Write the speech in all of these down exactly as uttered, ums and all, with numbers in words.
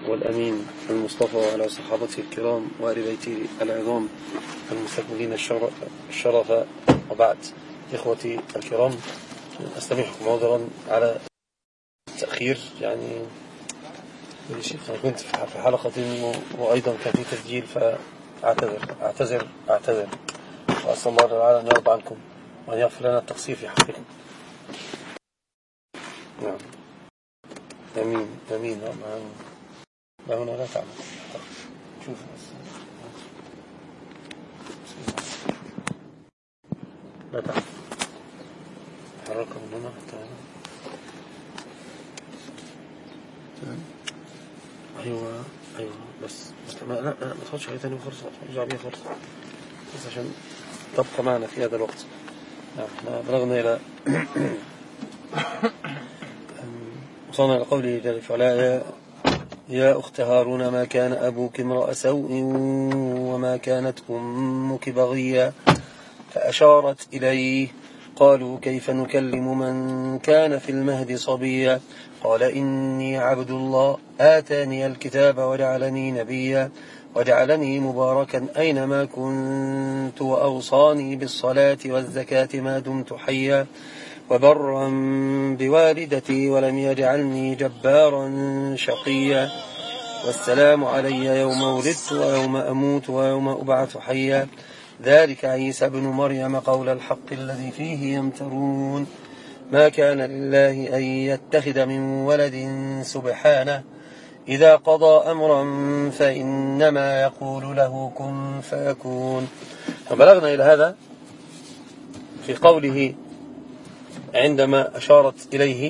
والأمين المصطفى وعلى صحابته الكرام وآل بيته العظام المستكملين الشرف، وبعد. إخوتي الكرام، أستمعكم عذرا على التأخير، يعني أنا كنت في حلقة وأيضا كان في تسجيل، فأعتذر أعتذر أعتذر وأسأل الله تعالى أن يرضى عنكم وأن يغفر لنا التقصير في حقكم. نعم، أمين أمين. لا هنا لا تعمل، شوف لا تعمل، حركه من هنا حتى هنا. أيوة أيوة بس ما لا لا ما تخش عليه تاني خالص، ارجع بيه خالص بس عشان تبقى معنا في هذا الوقت. نعم، احنا بلغنا إلى وصلنا إلى قوله جل وعلا: يا أخت هارون ما كان أبوك امرأ سوء وما كانت أمك بغيا، فأشارت إليه. قالوا كيف نكلم من كان في المهد صبيا، قال إني عبد الله آتاني الكتاب وجعلني نبيا وجعلني مباركا أينما كنت وأوصاني بالصلاة والزكاة ما دمت حيا وبرا بوالدتي ولم يجعلني جبارا شقيا، والسلام علي يوم ولدت ويوم أموت ويوم أبعث حيا، ذلك عيسى ابن مريم قول الحق الذي فيه يمترون، ما كان لله أن يتخذ من ولد سبحانه، إذا قضى أمرا فإنما يقول له كن فيكون. فبلغنا إلى هذا في قوله عندما أشارت إليه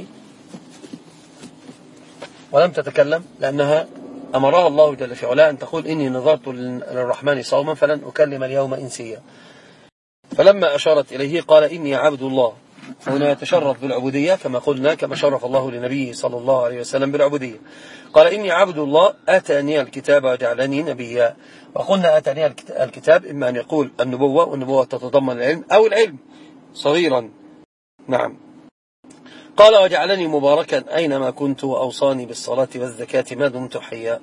ولم تتكلم، لأنها أمرها الله جل في علاه أن تقول إني نظرت للرحمن صوما فلن أكلم اليوم إنسيا. فلما أشارت إليه قال إني عبد الله، فهنا يتشرف بالعبودية كما قلنا، كما شرف الله لنبيه صلى الله عليه وسلم بالعبودية. قال إني عبد الله آتاني الكتاب وجعلني نبيا. وقلنا آتاني الكتاب إما أن يقول النبوة، والنبوة تتضمن العلم، أو العلم صغيرا. نعم. قال وجعلني مباركا أينما كنت وأوصاني بالصلاة والزكاة ما دمت حيا.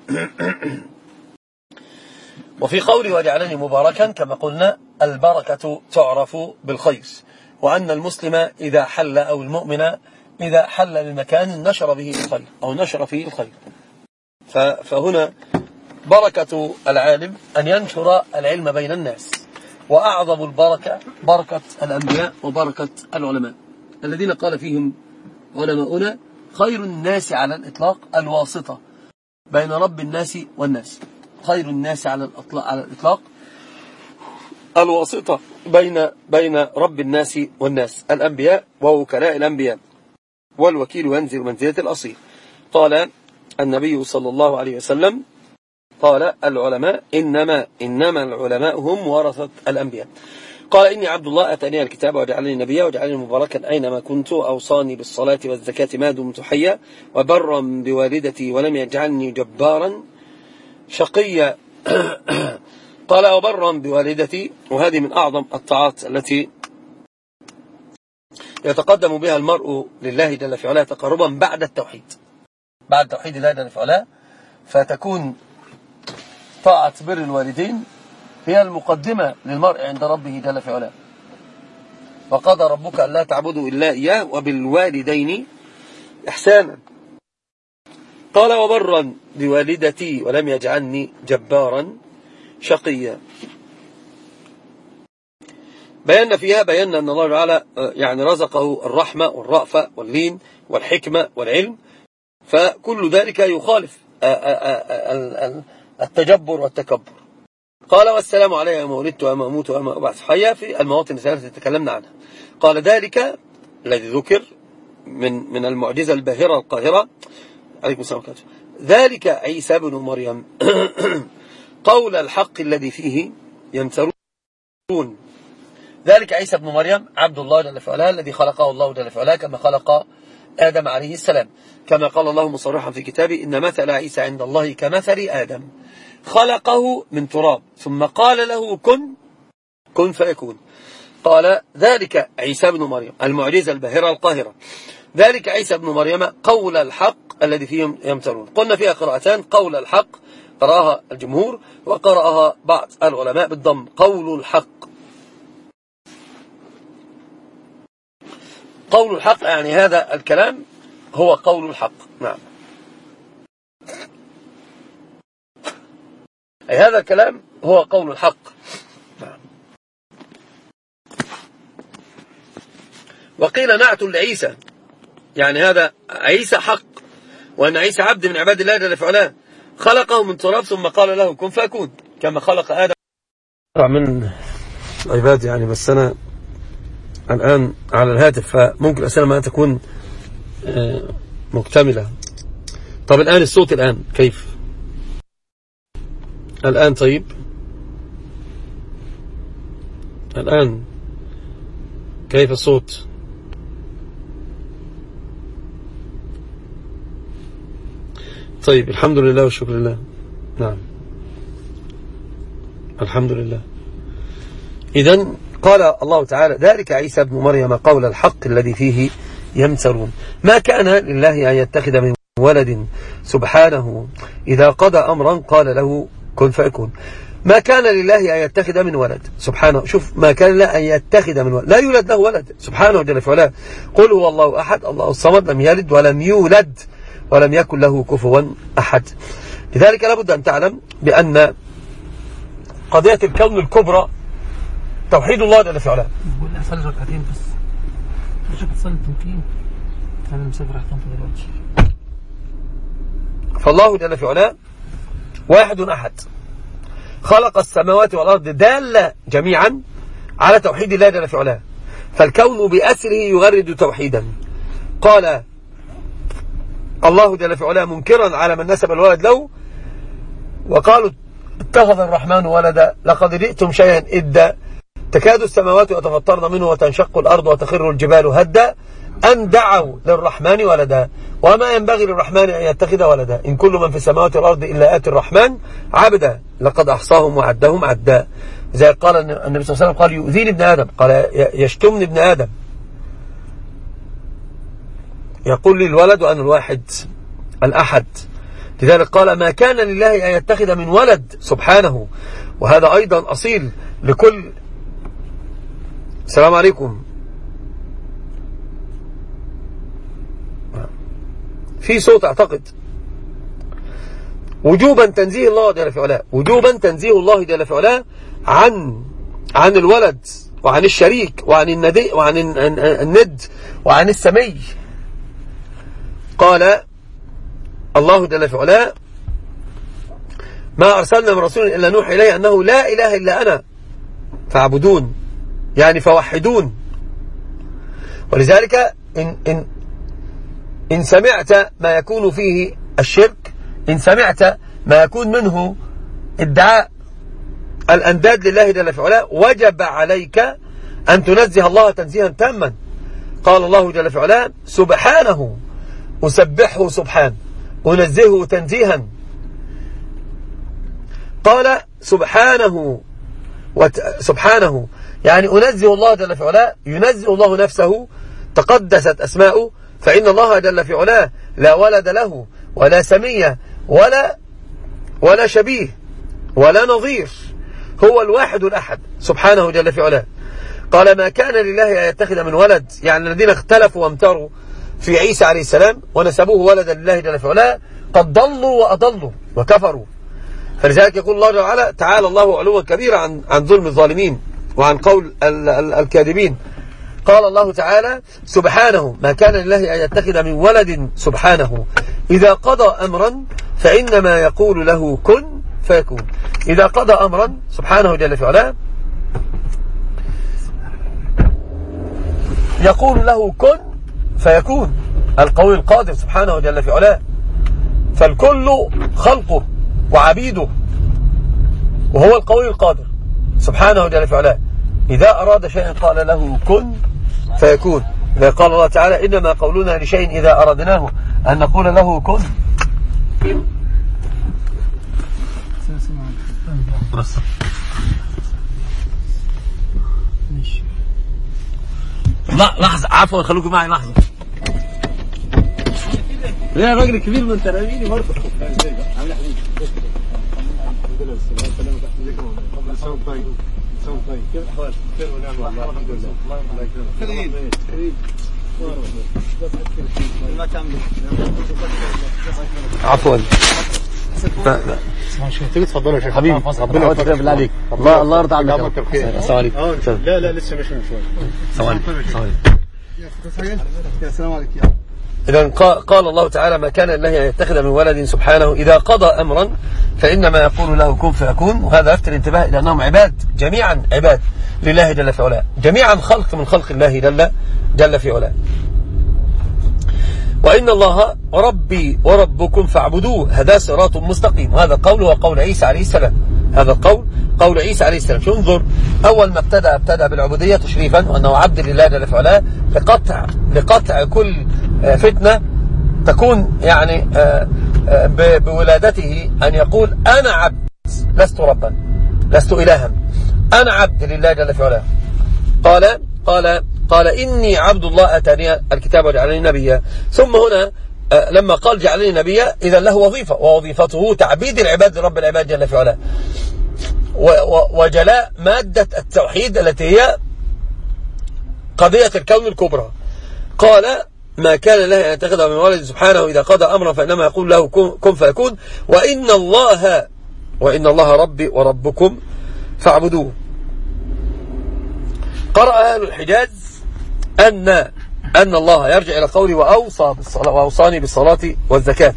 وفي قولي وجعلني مباركا كما قلنا البركة تعرف بالخير، وأن المسلم إذا حل أو المؤمن إذا حل للمكان نشر به الخير أو نشر فيه الخير. فهنا بركة العالم أن ينشر العلم بين الناس، وأعظم البركة بركة الأنبياء وبركة العلماء الذين قال فيهم علماؤنا خير الناس على الإطلاق الواسطة بين رب الناس والناس. خير الناس على الإطلاق الواسطة بين بين رب الناس والناس، الأنبياء ووكلاء الأنبياء، والوكيل ينزل منزلة الأصيل. قال النبي صلى الله عليه وسلم قال العلماء إنما إنما العلماء هم ورثة الأنبياء. قال إني عبد الله آتاني الكتاب وجعلني نبيا وجعلني مباركا أينما كنت أوصاني بالصلاة والزكاة ما دمت حيا وبرا بوالدتي ولم يجعلني جبارا شقيا. قال وبرا بوالدتي، وهذه من أعظم الطاعات التي يتقدم بها المرء لله جل في علاه تقربا بعد التوحيد، بعد توحيد الله جل في علاه، فتكون طاعة بر الوالدين هي المقدمة للمرء عند ربه جل في علاه. وقضى ربك ألا تعبدوا إلا إياه وبالوالدين إحسانا. قال وبرا بوالدتي ولم يجعلني جبارا شقيا. بينا فيها بينا أن الله تعالى يعني رزقه الرحمة والرأفة واللين والحكمة والعلم، فكل ذلك يخالف التجبر والتكبر. قال والسلام علي يوم ولدت ويوم أموت ويوم أبعث حيا في المواطن الثلاثة التي تكلمنا عنها. قال ذلك الذي ذكر من من المعجزة الباهرة القاهرة عليكم السلام عليكم ذلك عيسى بن مريم قول الحق الذي فيه يمترون. ذلك عيسى بن مريم عبد الله جل وعلا الذي خلقه الله جل وعلا كما خلق آدم عليه السلام، كما قال الله مصرحا في كتابه إن مثل عيسى عند الله كمثل آدم خلقه من تراب ثم قال له كن كن فيكون. قال ذلك عيسى بن مريم المعجزة الباهرة القاهرة، ذلك عيسى بن مريم قول الحق الذي فيه يمترون. قلنا فيها قراءتان، قول الحق قرأها الجمهور وقرأها بعض العلماء بالضم، قول الحق. قول الحق يعني هذا الكلام هو قول الحق. نعم، أي هذا الكلام هو قول الحق. نعم. وقيل نعت لعيسى، يعني هذا عيسى حق، وأن عيسى عبد من عباد الله جل وعلا، خلقه من تراب ثم قال له كن فيكون، كما خلق آدم من عباد. يعني بس أنا الآن على الهاتف، فممكن أسئلة ما تكون مكتملة. طب الآن الصوت الآن كيف؟ الآن طيب، الآن كيف الصوت؟ طيب، الحمد لله والشكر لله. نعم، الحمد لله. إذن قال الله تعالى ذلك عيسى ابن مريم قول الحق الذي فيه يمترون. ما كان لله أن يتخذ من ولد سبحانه، إذا قضى أمرا قال له كن فيكون. ما كان لله أن يتخذ من ولد سبحانه. شوف، ما كان له أن يتخذ من ولد، لا يولد له ولد سبحانه جل وعلا. قل هو الله أحد الله الصمد، لم يلد ولم يولد ولم يكن له كفوا أحد. لذلك لابد أن تعلم بأن قضية الكون الكبرى توحيد الله جل وعلا. بقول لي أصلي ركعتين بس، مش هتصلي التمكين، أنا مسافر أحكام دلوقتي. فالله جل وعلا واحد أحد، خلق السماوات والأرض دالة جميعا على توحيد الله جل وعلا، فالكون بأسره يغرد توحيدا. قال الله جل وعلا منكرا على من نسب الولد له، وقالوا اتخذ الرحمن ولدا لقد جئتم شيئا إدا، تكاد السماوات يتفطرن منه وتنشق الأرض وتخر الجبال هدا أن دعوا للرحمن ولدا وما ينبغي للرحمن أن يتخذ ولدا إن كل من في السماوات والأرض إلا آتي الرحمن عبدا لقد أحصاهم وعدهم عدا. زي قال النبي صلى الله عليه وسلم قال يؤذيني ابن آدم، قال يشتمني ابن آدم، يقول لي الولد وأنا الواحد الأحد. لذلك قال ما كان لله أن يتخذ من ولد سبحانه. وهذا أيضا أصيل لكل. السلام عليكم. في صوت أعتقد. وجوبا تنزيه الله جل وعلا، وجوبا تنزيه الله جل وعلا عن عن الولد وعن الشريك وعن الندي وعن الند وعن السمي. قال الله جل وعلا ما أرسلنا من رسول إلا نوحي إليه أنه لا إله إلا أنا فاعبدون، يعني فوحدون. ولذلك إن, إن, إن سمعت ما يكون فيه الشرك، إن سمعت ما يكون منه ادعاء الأنداد لله جل وعلا، وجب عليك أن تنزه الله تنزيها تاما. قال الله جل وعلا سبحانه أسبحه سبحان أنزهه تنزيها. قال سبحانه وت... سبحانه يعني أنزه الله جل وعلا، ينزه الله نفسه تقدست أسماؤه، فإن الله جل وعلا لا ولد له ولا سمية ولا ولا شبيه ولا نظير، هو الواحد الأحد سبحانه جل وعلا. قال ما كان لله أن يتخذ من ولد، يعني الذين اختلفوا وامتروا في عيسى عليه السلام ونسبوه ولدا لله جل وعلا قد ضلوا وأضلوا وكفروا. فلذلك يقول الله جل وعلا تعالى الله علوا كبيرا عن عن ظلم الظالمين وعن قول ال ال الكاذبين. قال الله تعالى سبحانه ما كان لله أن يتخذ من ولد سبحانه، إذا قضى أمرا فإنما يقول له كن فيكون. إذا قضى أمرا سبحانه جل وعلا يقول له كن فيكون، القوي القادر سبحانه جل وعلا، فالكل خلقه وعبيده وهو القوي القادر سبحانه جل وعلا. إذا أراد شيئا قال له كن فيكون. قال الله تعالى إنما قولنا لشيء إذا أردناه أن نقول له كن. لا لحظة عفوا خلوكم معي لحظة. لا راجل كبير من ترابيني برضه. عامل حبيبي. الحمد لله والسلام عليكم. سلام طيب. سلام طيب. كيف الاحوال؟ خير ونعم والله الحمد لله. الله يكرمك. كريم. عفوا. تيجي تفضلوا يا شيخ حبيبي ربنا يوفقك بالله عليك. الله الله يرضى عنك. السلام عليكم. لا لا لسه مش من شويه. السلام عليكم. السلام عليكم يا إذا قال الله تعالى ما كان الله أن يتخذ من ولد سبحانه إذا قضى أمرا فإنما يقول له كن فيكون. وهذا يفتر الانتباه إلى أنهم عباد جميعا عباد لله جل في علاه جميعا خلق من خلق الله جل, جل في علاه. وإن الله ربي وربكم فاعبدوه هذا صراط مستقيم. وهذا قول وقول عيسى عليه السلام. هذا القول قول عيسى عليه السلام. شو انظر أول ما ابتدأ ابتدأ بالعبودية تشريفا وأنه عبد لله جل في علاه لقطع لقطع كل فتنة تكون يعني بولادته أن يقول أنا عبد لست ربا لست إلها أنا عبد لله جل في علاه. قال قال قال إني عبد الله أتاني الكتاب وجعلني نبيا. ثم هنا لما قال جعلني نبيا إذا له وظيفة ووظيفته تعبيد العباد لرب العباد جل في علاه وجلاء مادة التوحيد التي هي قضية الكون الكبرى. قال ما كان له أن يتخذ من ولد سبحانه إذا قضى أمرا فإنما يقول له كن فيكون. وإن الله وإن الله ربي وربكم فاعبدوه. قرأ أهل الحجاز أن أن الله يرجع إلى قوله وأوصى بالصلاة وأوصاني بالصلاة والزكاة.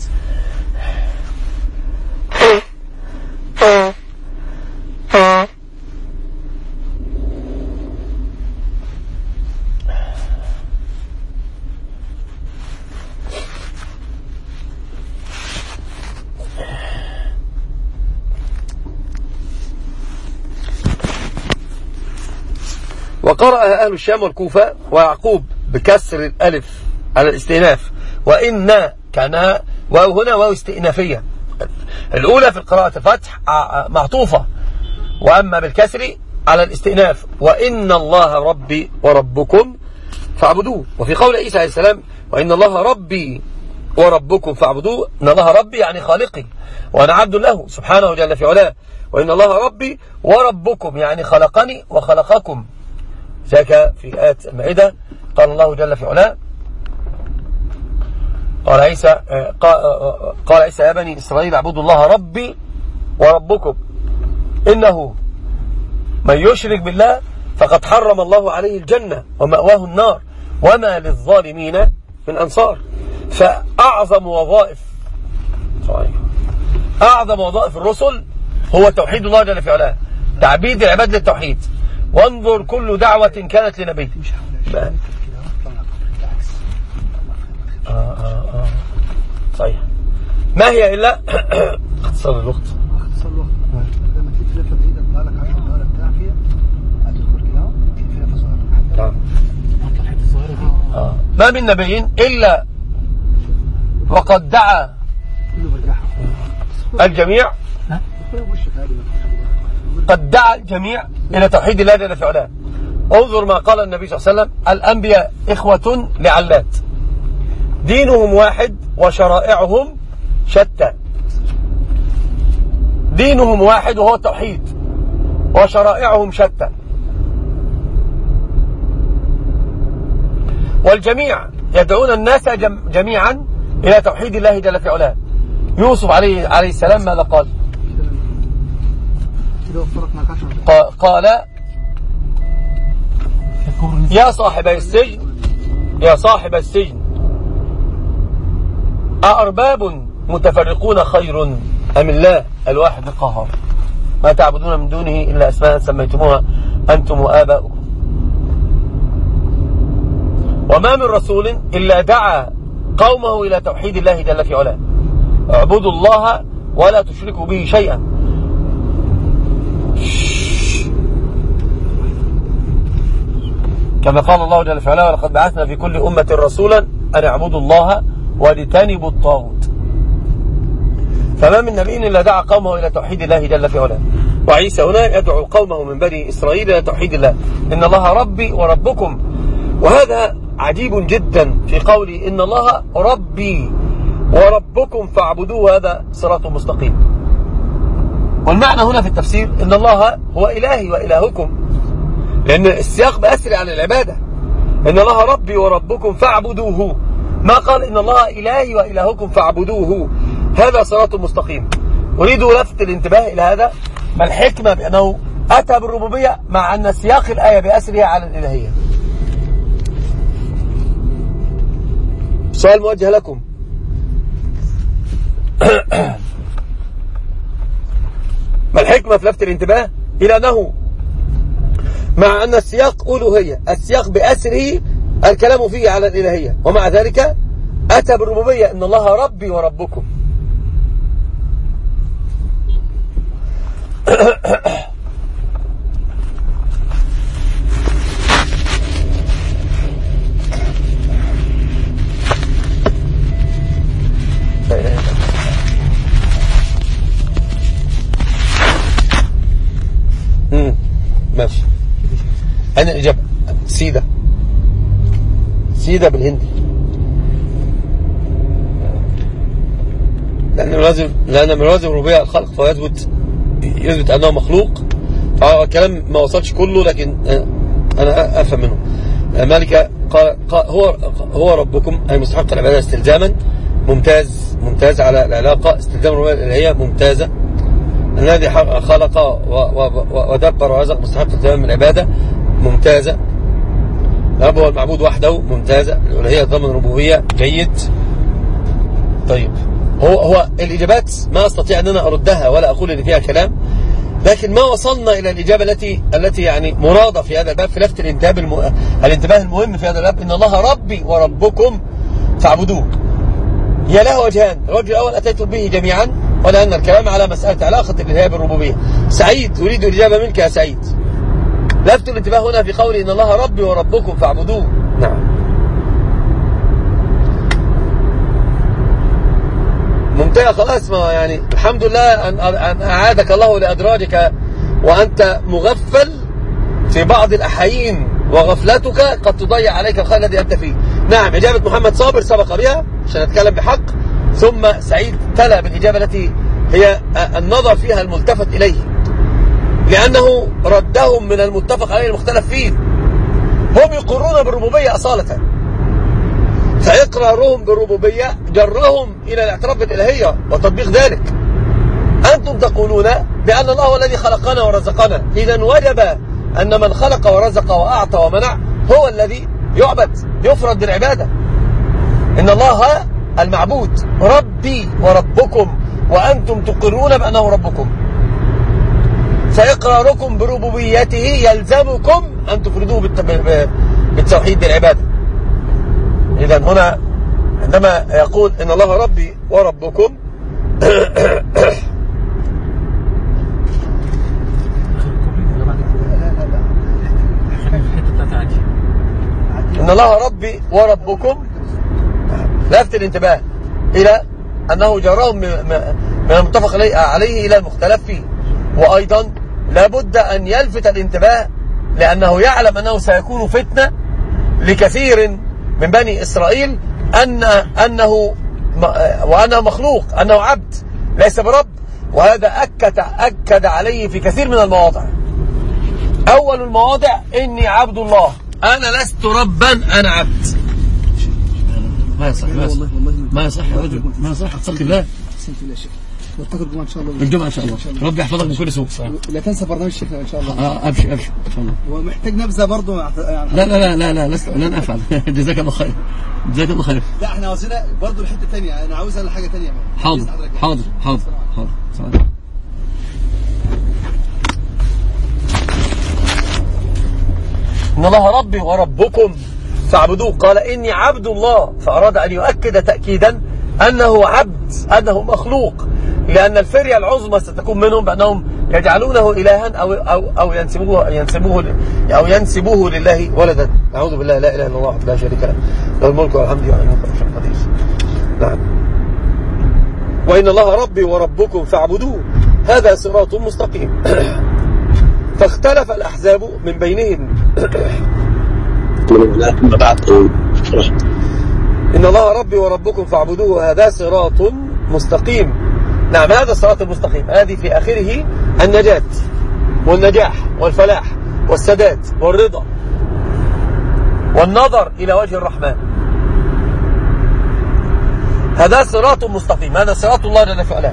وقرأ أهل الشام والكوفة ويعقوب بكسر الألف على الاستئناف وإن كانها واو هنا واو استئنافية. الأولى في القراءة فتح معطوفة وأما بالكسر على الاستئناف وإن الله ربي وربكم فاعبدوه. وفي قول عيسى عليه السلام وإن الله ربي وربكم فاعبدوه إن الله ربي يعني خالقي وأنا عبد له سبحانه جل في علاه. وإن الله ربي وربكم يعني خلقني وخلقكم. ذاك في آية المائدة قال الله جل في علاه قال عيسى قال عيسى يا بني إسرائيل اعبدوا الله ربي وربكم إنه من يشرك بالله فقد حرم الله عليه الجنة ومأواه النار وما للظالمين من أنصار. فأعظم وظائف أعظم وظائف الرسل هو توحيد الله جل في علاه تعبيد العباد للتوحيد. وانظر كل دعوة كانت لنبي آه آه آه. صحيح ما هي إلا اختصار الوقت اختصار الوقت لما تيجي تلفة بعيدة بقالك عشر دقائق بتاع فيها هتدخل كده في لفة صغيرة الحتة الصغيرة دي آه. ما من نبي إلا وقد دعا الجميع قد دعا الجميع إلى توحيد الله جل في علاه. انظر ما قال النبي صلى الله عليه وسلم الأنبياء إخوة لعلات دينهم واحد وشرائعهم شتى. دينهم واحد وهو التوحيد وشرائعهم شتى والجميع يدعون الناس جميعا إلى توحيد الله جل في علاه. يوسف عليه عليه السلام ماذا قال؟ قال يا صاحب السجن يا صاحب السجن أأرباب متفرقون خير أم الله الواحد القهار ما تعبدون من دونه إلا أسماء سميتموها أنتم وآباؤكم. وما من رسول إلا دعا قومه إلى توحيد الله جل في علاه اعبدوا الله ولا تشركوا به شيئا. كما قال الله جل في علاه ولقد بعثنا في كل أمة رسولا أن اعبدوا الله واجتنبوا الطاغوت. فما من نبي إلا دعا قومه إلى توحيد الله جل في علاه. وعيسى هنا يدعو قومه من بني إسرائيل إلى توحيد الله إن الله ربي وربكم. وهذا عجيب جدا في قوله إن الله ربي وربكم فاعبدوه هذا صراط مستقيم. والمعنى هنا في التفسير إن الله هو إلهي وإلهكم، لأن السياق بأسري على العبادة. إن الله ربي وربكم فاعبدوه، ما قال إن الله إلهي وإلهكم فاعبدوه هذا صراط مستقيم. أريد لفت الانتباه إلى هذا، ما الحكمة بأنه أتى بالربوبية مع أن سياق الآية بأسرها على الإلهية؟ سؤال موجه لكم. ما الحكمة في لفت الانتباه إلى أنه مع أن السياق ألوهية، السياق بأسره الكلام فيه على الإلهية، ومع ذلك أتى بالربوبية إن الله ربي وربكم. امم ماشي. أنا الإجابة سيدة سيدة بالهندي، لأن لازم لأن من لازم ربوبية الخلق فيثبت يثبت أنه مخلوق. الكلام ما وصلش كله لكن أنا أفهم منه. مالك قال هو هو ربكم أي مستحق العبادة استلزاما. ممتاز ممتاز على العلاقة. استلزام الربوبية الإلهية ممتازة. الذي خلق ودبر ورزق مستحق استلزام من العبادة ممتازة. الرب هو المعبود وحده ممتازة. الألوهية ضمن الربوبية جيد. طيب هو هو الإجابات ما أستطيع أن أنا أردها ولا أقول إن فيها كلام، لكن ما وصلنا إلى الإجابة التي التي يعني مرادة في هذا الباب، في لفت الانتباه الم... الانتباه المهم في هذا الباب. إن الله ربي وربكم فاعبدوه. هي له وجهان، الوجه الأول أتيت به جميعا، ولأن الكلام على مسألة علاقة الإلهية بالربوبية. سعيد أريد الإجابة منك يا سعيد. لفت الانتباه هنا في قولي إن الله ربي وربكم فاعبدوه. نعم ممتاز. خلاص ما يعني الحمد لله أن أن أعادك الله لأدراجك وأنت مغفل في بعض الأحايين، وغفلتك قد تضيع عليك الخير الذي أنت فيه. نعم إجابة محمد صابر سبق بها عشان نتكلم بحق، ثم سعيد تلا بالإجابة التي هي النظر فيها الملتفت إليه، لأنه ردهم من المتفق عليه المختلف فيه. هم يقرون بالربوبية أصالة، فإقرارهم بالربوبية جرهم إلى الاعتراف بالإلهية وتطبيق ذلك. أنتم تقولون بأن الله هو الذي خلقنا ورزقنا، إذن وجب أن من خلق ورزق وأعطى ومنع هو الذي يعبد يفرد بالعبادة. إن الله المعبود ربي وربكم، وأنتم تقرون بأنه ربكم، فإقراركم بربوبيته يلزمكم أن تفردوه بالتوحيد بالعبادة. إذن هنا عندما يقول إن الله ربي وربكم إن الله ربي وربكم لفت الانتباه إلى أنه جرهم من المتفق عليه إلى المختلف فيه. وأيضا لابد أن يلفت الانتباه لأنه يعلم أنه سيكون فتنة لكثير من بني إسرائيل أن أنه وأنه مخلوق، أنه عبد ليس برب. وهذا أكد أكد عليه في كثير من المواضع. أول المواضع إني عبد الله، أنا لست ربا أنا عبد. ما يصح ما يصح ما يصح يا رجل، ما يصح. اتق الله. نلتقي الجمعة إن شاء الله. الجمعة إن شاء الله. ربي يحفظك من كل سوء. لا تنسى برنامج شيخنا إن شاء الله. آه أبشر أبشر إن شاء الله. ومحتاج نبذة برضه. لا لا لا لا لا لست لن أفعل. جزاك الله خير. جزاك الله خير. لا إحنا عاوزين برضه الحتة الثانية، أنا عاوز أنا حاجة ثانية. حاضر حاضر حاضر حاضر. سلام. إن الله ربي وربكم فاعبدوه. قال إني عبد الله، فأراد أن يؤكد تأكيدا أنه عبد، أنه مخلوق، لأن الفرية العظمى ستكون منهم بأنهم يجعلونه إلها أو أو أو ينسبوه ينسبوه أو ينسبوه لله ولدا. أعوذ بالله، لا إله إلا الله لا شريك له، له الملك والحمد لله على كل شيء قدير. نعم. وإن الله ربي وربكم فاعبدوه هذا صراط مستقيم. فاختلف الأحزاب من بينهم. إن الله ربي وربكم فاعبدوه هذا صراط مستقيم. نعم هذا الصراط المستقيم، هذه في آخره النجاة والنجاح والفلاح والسداد والرضا والنظر إلى وجه الرحمن. هذا صراط مستقيم، هذا صراط الله جل وعلا.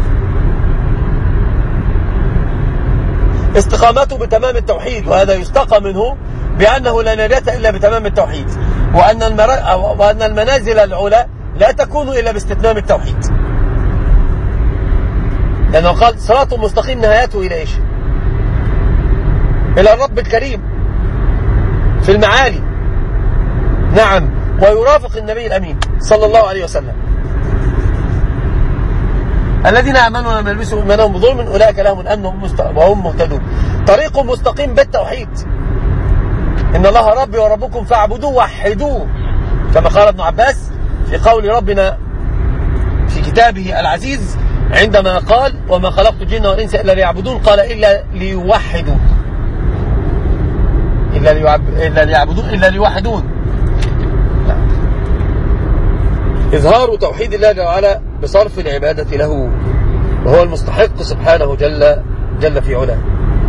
استقامته بتمام التوحيد، وهذا يستقى منه بأنه لا نجاة إلا بتمام التوحيد، وأن, المر... وأن المنازل العلى لا تكون إلا باستتمام التوحيد، لأنه قال صراط مستقيم نهايته إلى إيش؟ إلى الرب الكريم في المعالي. نعم، ويرافق النبي الأمين صلى الله عليه وسلم. الذين آمنوا ولم يلبسوا إيمانهم بظلم أولئك لهم الأمن وهم مهتدون. طريق مستقيم بالتوحيد. إن الله ربي وربكم فاعبدوه وحدوه، كما قال ابن عباس في قول ربنا في كتابه العزيز عندما قال وما خلقت الجن والإنس إلا ليعبدون، قال إلا ليوحدوا، إلا ليعب... إلا ليعبدون إلا ليوحدون. إظهار توحيد الله جل وعلا بصرف العبادة له، وهو المستحق سبحانه جل جل في علاه.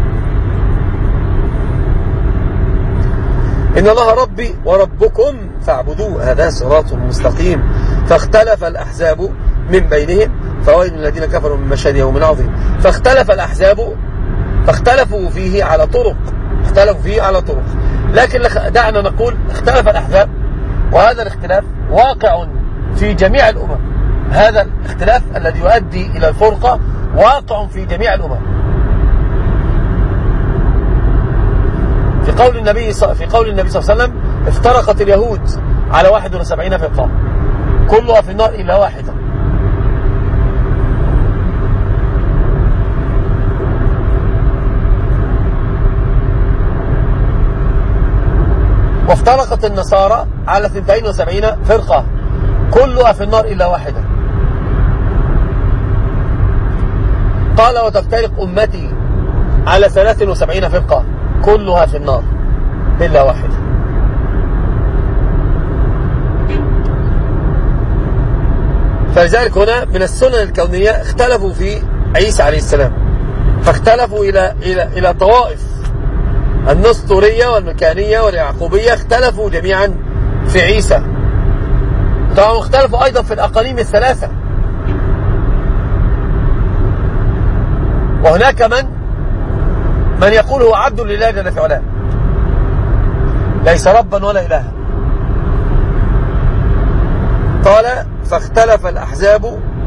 إن الله ربي وربكم فاعبدوه هذا صراط مستقيم. فاختلف الأحزاب من بينهم فويل الذين كفروا من مشهد يوم عظيم. فاختلف الأحزاب، فاختلفوا فيه على طرق، اختلفوا فيه على طرق، لكن دعنا نقول اختلف الأحزاب، وهذا الاختلاف واقع في جميع الأمم. هذا الاختلاف الذي يؤدي إلى الفرقة واقع في جميع الأمم. في قول النبي في قول النبي صلى الله عليه وسلم افترقت اليهود على واحد وسبعين فرقة كلها في النار إلا واحدة. وافترقت النصارى على اثنتين وسبعين فرقة كلها في النار إلا واحدة. قال وتفترق أمتي على ثلاث وسبعين فرقة كلها في النار إلا واحدة. فلذلك هنا من السنن الكونية اختلفوا في عيسى عليه السلام، فاختلفوا إلى إلى إلى طوائف. النسطورية والمكانية واليعقوبية اختلفوا جميعا في عيسى. طبعا اختلفوا أيضا في الأقانيم الثلاثة. وهناك من من يقول هو عبد لله جل في علاه، ليس ربا ولا إلها. قال فاختلف الأحزاب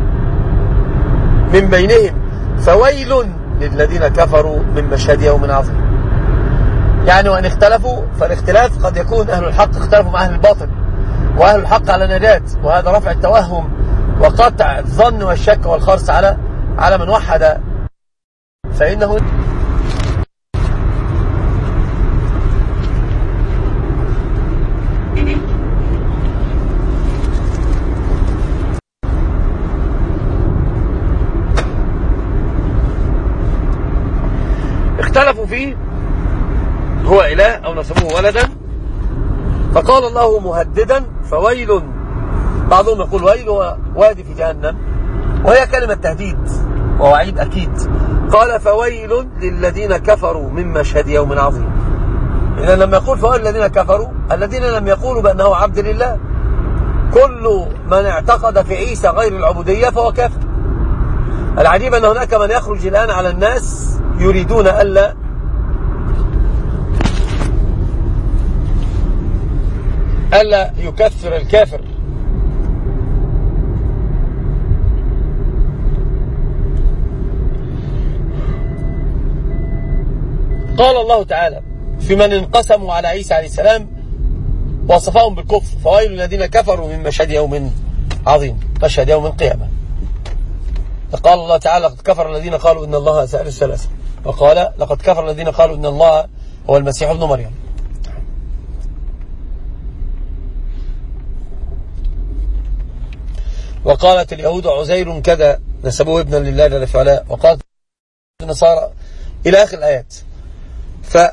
من بينهم فويل للذين كفروا من مشهد يوم عظيم. يعني وأن اختلفوا، فالاختلاف قد يكون أهل الحق اختلفوا مع أهل الباطل، وأهل الحق على نجاة، وهذا رفع التوهم وقطع الظن والشك والخرس على على من وحد، فإنه اختلفوا فيه هو إله أو نسبوه ولدا، فقال الله مهددا فويل. بعضهم يقول ويل وادي في جهنم، وهي كلمة تهديد ووعيد أكيد. قال فويل للذين كفروا من مشهد يوم عظيم. إذا لما يقول فويل الذين كفروا، الذين لم يقولوا بأنه عبد لله. كل من اعتقد في عيسى غير العبودية فهو كافر. العجيب أن هناك من يخرج الآن على الناس يريدون ألا ألا يكفر الكافر. قال الله تعالى في من انقسموا على عيسى عليه السلام وصفهم بالكفر فويل الذين كفروا من مشهد يوم عظيم، مشهد يوم القيامة. قال الله تعالى لقد كفر الذين قالوا إن الله ثالث ثلاثة، وقال لقد كفر الذين قالوا إن الله هو المسيح ابن مريم. وقالت اليهود عزير كذا نسبوه ابنا لله جل في علاه، وقالت النصارى إلى آخر الآيات.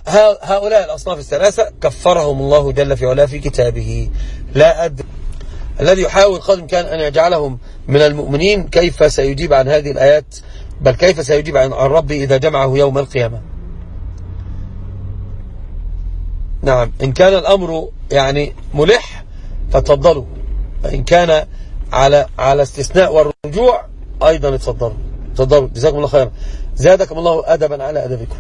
فهؤلاء الأصناف الثلاثة كفرهم الله جل في علاه في كتابه. لا أدري الذي يحاول قدر الإمكان أن يجعلهم من المؤمنين كيف سيجيب عن هذه الآيات، بل كيف سيجيب عن ربي إذا جمعه يوم القيامة. نعم، إن كان الأمر يعني ملح فتفضلوا، إن كان على على استثناء والرجوع أيضا اتفضلوا اتفضلوا. جزاكم الله خيرا، زادكم الله أدبا على أدبكم.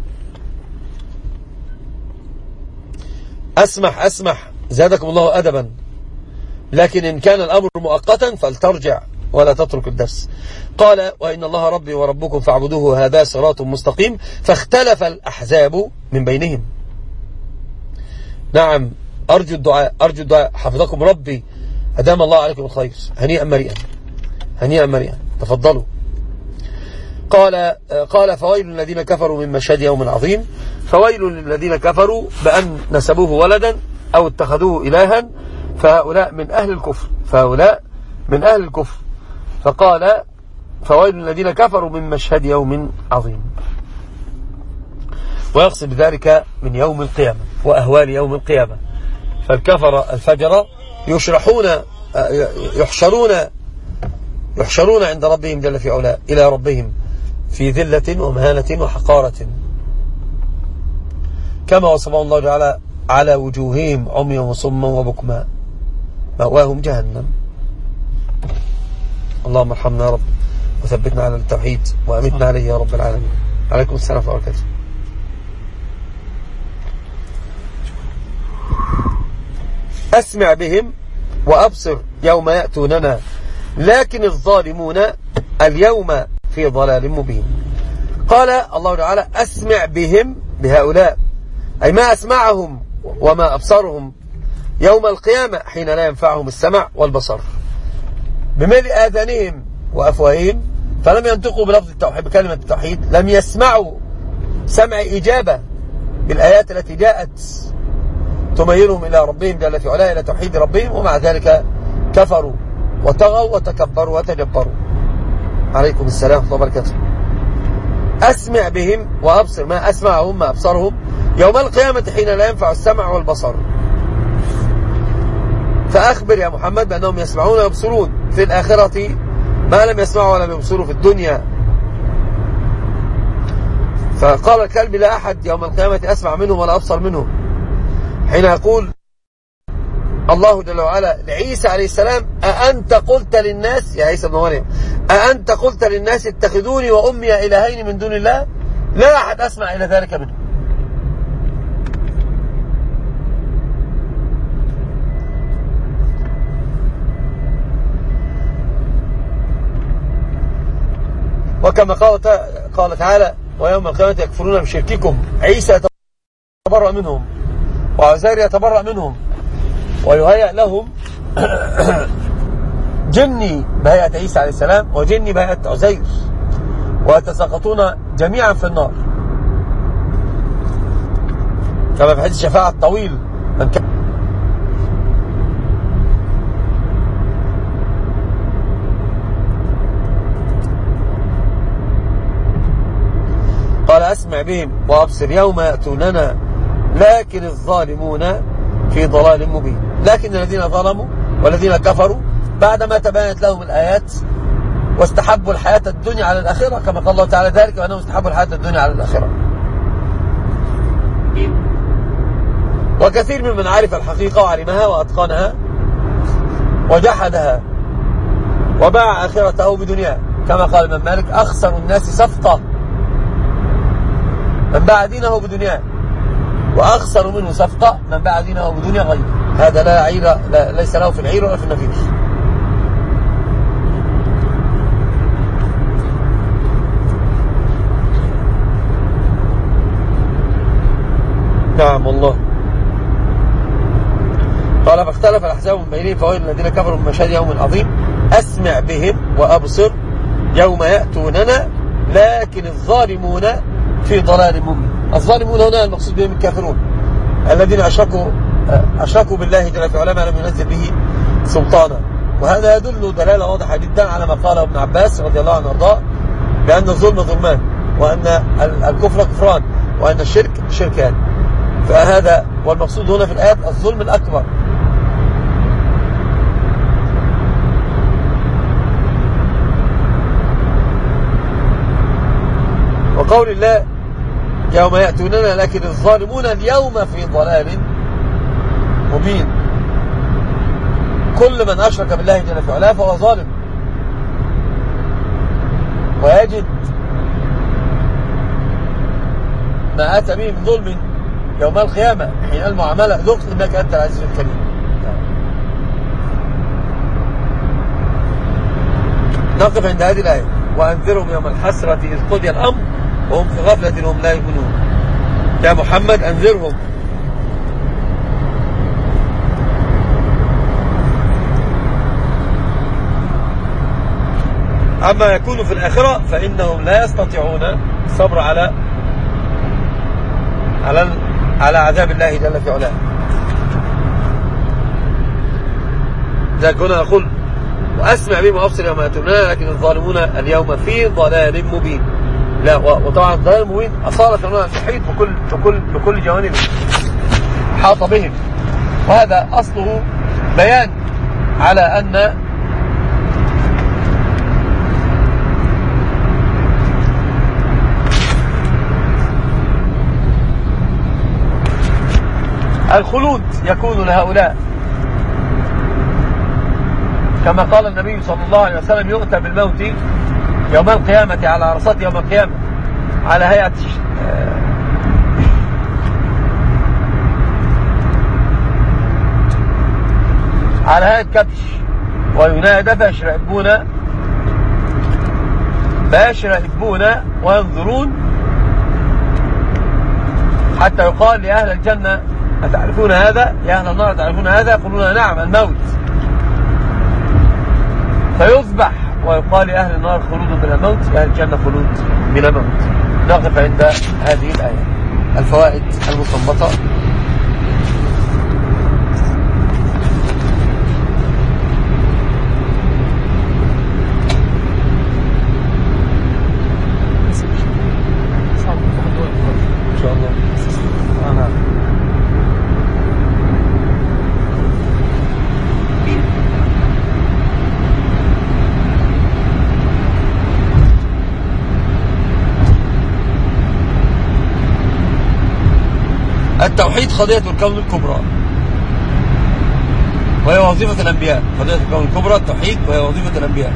أسمح أسمح زادكم الله أدبا، لكن إن كان الأمر مؤقتا فلترجع ولا تترك الدرس. قال وإن الله ربي وربكم فاعبدوه هذا صراط مستقيم فاختلف الأحزاب من بينهم. نعم، أرجو الدعاء أرجو الدعاء حفظكم ربي، أدام الله عليكم الخير. هنيئا مريئا هنيئا مريئا، تفضلوا. قال قال فويل للذين كفروا من مشهد يوم عظيم. فويل للذين كفروا بأن نسبوه ولدا أو اتخذوه إلها، فهؤلاء من أهل الكفر فهؤلاء من أهل الكفر فقال فويل للذين كفروا من مشهد يوم عظيم، ويقصد بذلك من يوم القيامة وأهوال يوم القيامة. فالكفر الفجر يشرحون يحشرون يحشرون عند ربهم جل في علاه إلى ربهم في ذلة ومهانة وحقارة، كما وصفهم الله تعالى على وجوههم عميا وصما وبكما مأواهم جهنم. اللهم ارحمنا يا رب وثبتنا على التوحيد وأمتنا عليه يا رب العالمين. عليكم السلام ورحمة الله وبركاته. أسمع بهم وأبصر يوم يأتوننا لكن الظالمون اليوم في ضلال مبين. قال الله تعالى أسمع بهم بهؤلاء، أي ما أسمعهم وما أبصرهم يوم القيامة حين لا ينفعهم السمع والبصر بملء آذانهم وأفواههم، فلم ينطقوا بلفظ التوحيد بكلمة التوحيد، لم يسمعوا سمع إجابة بالآيات التي جاءت تميلهم إلى ربهم جل في علاه إلى توحيد ربهم، ومع ذلك كفروا وطغوا وتكبروا وتجبروا. عليكم السلام ورحمة الله وبركاته. أسمع بهم وأبصر ما أسمعهم ما أبصرهم يوم القيامة حين لا ينفع السمع والبصر، فأخبر يا محمد بأنهم يسمعون ويبصرون في الآخرة ما لم يسمعوا ولم يبصروا في الدنيا. فقال الكلب لا أحد يوم القيامة أسمع منهم ولا أبصر منهم، حين يقول الله جل وعلا لعيسى عليه السلام أأنت قلت للناس يا عيسى بن مريم أأنت قلت للناس اتخذوني وأمي إلهين من دون الله، لا أحد أسمع إلى ذلك منه. وكما قال تعالى ويوم القيامة يكفرون بشرككم، عيسى يتبرأ منهم وعزير يتبرأ منهم ويهيأ لهم جني بهيئة عيسى عليه السلام وجني بهيئة عزير، ويتساقطون جميعا في النار، كما في حديث الشفاعة الطويل من كان قال أسمع بهم وأبصر يوم يأتوننا لكن الظالمون في ضلال مبين. لكن الذين ظلموا والذين كفروا بعدما تبينت لهم الآيات واستحبوا الحياة الدنيا على الآخرة، كما قال الله تعالى ذلك وأنهم استحبوا الحياة الدنيا على الآخرة. وكثير ممن عرف الحقيقة وعلمها وأتقنها وجحدها وباع آخرته بدنياه، كما قال الإمام مالك أخسر الناس صفقة من باع دينه بدنياه، وأخسر منه صفقة من باع دينه بدنيا غيره. هذا لا عير لا ليس له في العير ولا في النفير. نعم والله. قال فاختلف الأحزاب من بينهم فويل الذين كفروا من مشهد يوم عظيم. أسمع بهم وأبصر يوم يأتوننا لكن الظالمون في ضلال مبين. الظالمون هنا المقصود بهم الكافرون الذين أشركوا أشركوا بالله جل في علاه ما لم ينزل به سلطانا. وهذا يدل دلالة واضحة جدا على ما قاله ابن عباس رضي الله عنه وارضاه بأن الظلم ظلمان، وأن الكفر كفران، وأن الشرك شركان. فهذا والمقصود هنا في الآيات الظلم الأكبر. وقول الله يوم يأتوننا لكن الظالمون اليوم في ضلال مبين. كل من أشرك بالله جل في علاه فهو ظالم، ويجد ما أتى به من ظلم يوم القيامة حين المعاملة ذق إنك أنت العزيز الكريم. نقف عند هذه الآية: وأنذرهم يوم الحسرة إذ قضي الأمر وهم في غفلة وهم لا يؤمنون. يا محمد أنذرهم. أما يكون في الآخرة فإنهم لا يستطيعون الصبر على على على عذاب الله جل في علاه. ذلك كنا نقول: وأسمع بهم وأبصر يوم يأتوننا لكن الظالمون اليوم في ضلال مبين. لا، وطبعا الضلال المبين أصالة أنه تحيط بكل بكل بكل جوانبه، حاط بهم، وهذا أصله بيان على أن الخلود يكون لهؤلاء، كما قال النبي صلى الله عليه وسلم: يؤتى بالموت يوم القيامة على عرصات يوم القيامة على هيئة على هيئة كبش، وينادى فيشرئبون فيشرئبون وينظرون حتى يقال لأهل الجنة: أتعرفون هذا؟ يا أهل النار تعرفون هذا؟ يقولون: نعم، الموت. فيذبح ويقال لأهل النار: خلود من الموت، أهل الجنة خلود من الموت. نقف عند هذه الآية. الفوائد المستنبطة: إن شاء الله. أنا التوحيد قضية الكون الكبرى وهي وظيفة الأنبياء. قضية الكون الكبرى التوحيد وهي وظيفة الأنبياء.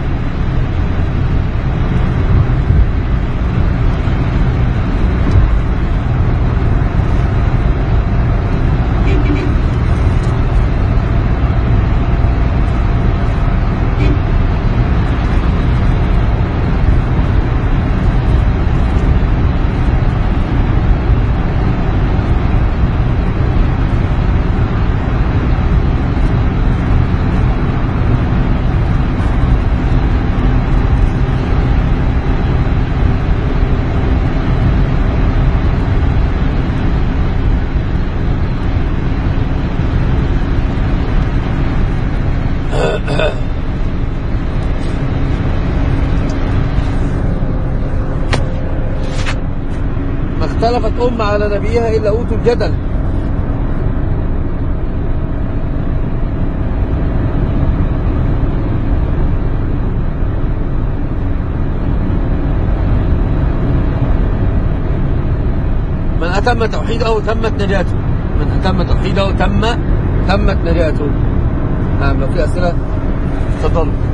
ما اختلفت أمة على نبيها إلا أوتوا الجدل. من أتم توحيده تمت نجاته. من أتم توحيده تم تمت نجاته. نعم، لو في أسئلة تفضلوا.